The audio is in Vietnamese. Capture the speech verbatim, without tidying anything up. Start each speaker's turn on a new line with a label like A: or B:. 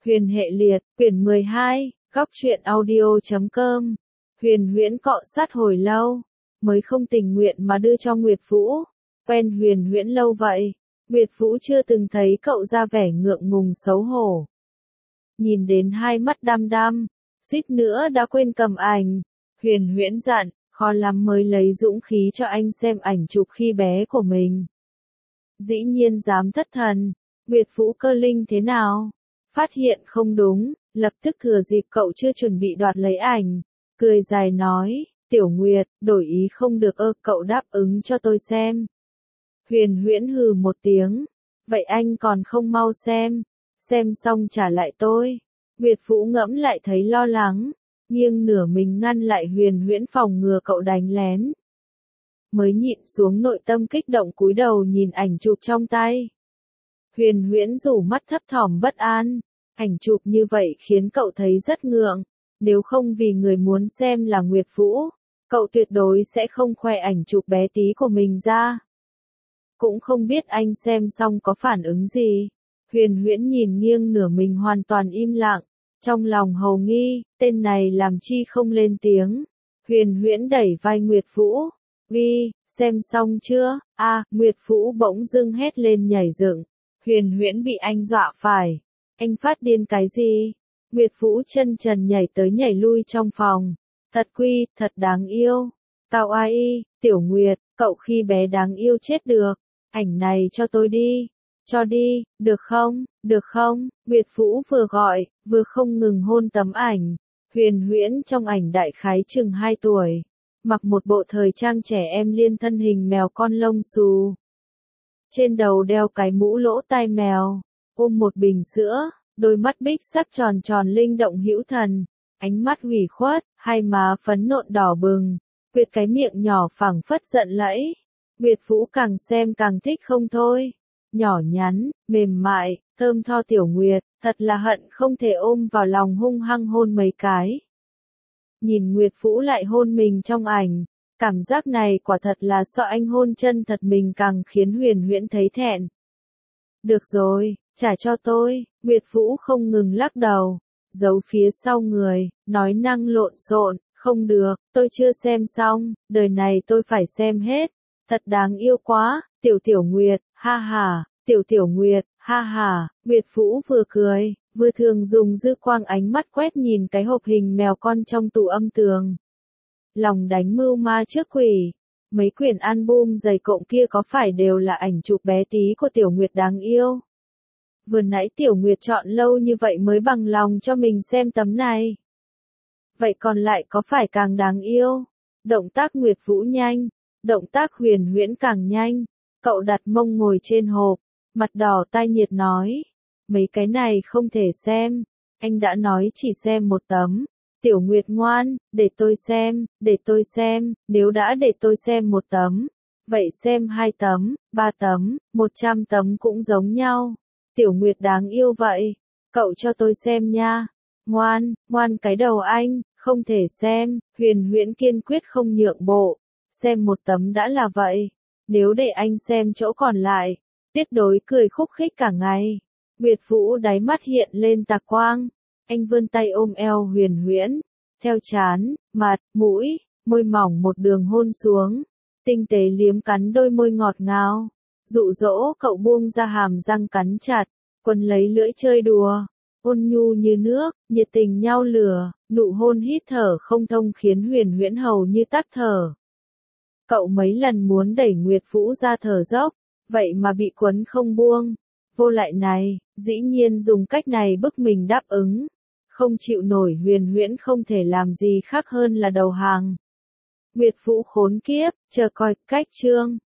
A: Huyền hệ liệt, quyển mười hai, góc truyện audio chấm com. Huyền Huyễn cọ sát hồi lâu, mới không tình nguyện mà đưa cho Nguyệt Vũ. Quen Huyền Huyễn lâu vậy, Nguyệt Vũ chưa từng thấy cậu ra vẻ ngượng ngùng xấu hổ. Nhìn đến hai mắt đăm đăm, suýt nữa đã quên cầm ảnh. Huyền Huyễn dặn, khó lắm mới lấy dũng khí cho anh xem ảnh chụp khi bé của mình. Dĩ nhiên dám thất thần, Nguyệt Vũ cơ linh thế nào? Phát hiện không đúng, lập tức thừa dịp cậu chưa chuẩn bị đoạt lấy ảnh, cười dài nói, Tiểu Nguyệt, đổi ý không được ơ, cậu đáp ứng cho tôi xem. Huyền Huyễn hừ một tiếng, vậy anh còn không mau xem, xem xong trả lại tôi. Nguyệt Vũ ngẫm lại thấy lo lắng, nghiêng nửa mình ngăn lại Huyền Huyễn phòng ngừa cậu đánh lén. Mới nhịn xuống nội tâm kích động cúi đầu nhìn ảnh chụp trong tay. Huyền Huyễn rủ mắt thấp thỏm bất an, ảnh chụp như vậy khiến cậu thấy rất ngượng, nếu không vì người muốn xem là Nguyệt Vũ, cậu tuyệt đối sẽ không khoe ảnh chụp bé tí của mình ra. Cũng không biết anh xem xong có phản ứng gì. Huyền Huyễn nhìn nghiêng nửa mình hoàn toàn im lặng, trong lòng hầu nghi, tên này làm chi không lên tiếng. Huyền Huyễn đẩy vai Nguyệt Vũ, "Vi, xem xong chưa?" A, à, Nguyệt Vũ bỗng dưng hét lên nhảy dựng. Huyền Huyễn bị anh dọa phải. Anh phát điên cái gì? Nguyệt Vũ chân trần nhảy tới nhảy lui trong phòng. Thật quy, thật đáng yêu. Cao ai, Tiểu Nguyệt, cậu khi bé đáng yêu chết được. Ảnh này cho tôi đi. Cho đi, được không, được không? Nguyệt Vũ vừa gọi, vừa không ngừng hôn tấm ảnh. Huyền Huyễn trong ảnh đại khái chừng hai tuổi. Mặc một bộ thời trang trẻ em liên thân hình mèo con lông xù. Trên đầu đeo cái mũ lỗ tai mèo, ôm một bình sữa, đôi mắt bích sắc tròn tròn linh động hữu thần, ánh mắt ủy khuất, hai má phấn nộn đỏ bừng, quyệt cái miệng nhỏ phảng phất giận lẫy. Nguyệt Vũ càng xem càng thích không thôi. Nhỏ nhắn, mềm mại, thơm tho Tiểu Nguyệt, thật là hận không thể ôm vào lòng hung hăng hôn mấy cái. Nhìn Nguyệt Vũ lại hôn mình trong ảnh. Cảm giác này quả thật là so anh hôn chân thật mình càng khiến Huyền Huyễn thấy thẹn. Được rồi, trả cho tôi. Nguyệt Vũ không ngừng lắc đầu, giấu phía sau người, nói năng lộn xộn, không được, tôi chưa xem xong, đời này tôi phải xem hết. Thật đáng yêu quá, Tiểu Tiểu Nguyệt, ha ha, Tiểu Tiểu Nguyệt, ha ha. Nguyệt Vũ vừa cười, vừa thường dùng dư quang ánh mắt quét nhìn cái hộp hình mèo con trong tủ âm tường. Lòng đánh mưu ma trước quỷ. Mấy quyển album dày cộm kia có phải đều là ảnh chụp bé tí của Tiểu Nguyệt đáng yêu? Vừa nãy Tiểu Nguyệt chọn lâu như vậy mới bằng lòng cho mình xem tấm này. Vậy còn lại có phải càng đáng yêu? Động tác Nguyệt Vũ nhanh, động tác Huyền Huyễn càng nhanh. Cậu đặt mông ngồi trên hộp, mặt đỏ tai nhiệt nói. Mấy cái này không thể xem, anh đã nói chỉ xem một tấm. Tiểu Nguyệt ngoan, để tôi xem, để tôi xem, nếu đã để tôi xem một tấm, vậy xem hai tấm, ba tấm, một trăm tấm cũng giống nhau. Tiểu Nguyệt đáng yêu vậy, cậu cho tôi xem nha. Ngoan, ngoan cái đầu anh, không thể xem. Huyền Huyễn kiên quyết không nhượng bộ, xem một tấm đã là vậy, nếu để anh xem chỗ còn lại, tuyệt đối cười khúc khích cả ngày. Nguyệt Vũ đáy mắt hiện lên tà quang. Anh vươn tay ôm eo Huyền Huyễn, theo trán, mặt, mũi, môi mỏng một đường hôn xuống, tinh tế liếm cắn đôi môi ngọt ngào, dụ dỗ cậu buông ra hàm răng cắn chặt, quấn lấy lưỡi chơi đùa, ôn nhu như nước, nhiệt tình nhau lửa, nụ hôn hít thở không thông khiến Huyền Huyễn hầu như tắc thở. Cậu mấy lần muốn đẩy Nguyệt Vũ ra thở dốc, vậy mà bị quấn không buông. Vô lại này, dĩ nhiên dùng cách này bức mình đáp ứng. Không chịu nổi Huyền Huyễn không thể làm gì khác hơn là đầu hàng. Nguyệt Vũ khốn kiếp, chờ coi, cách chương.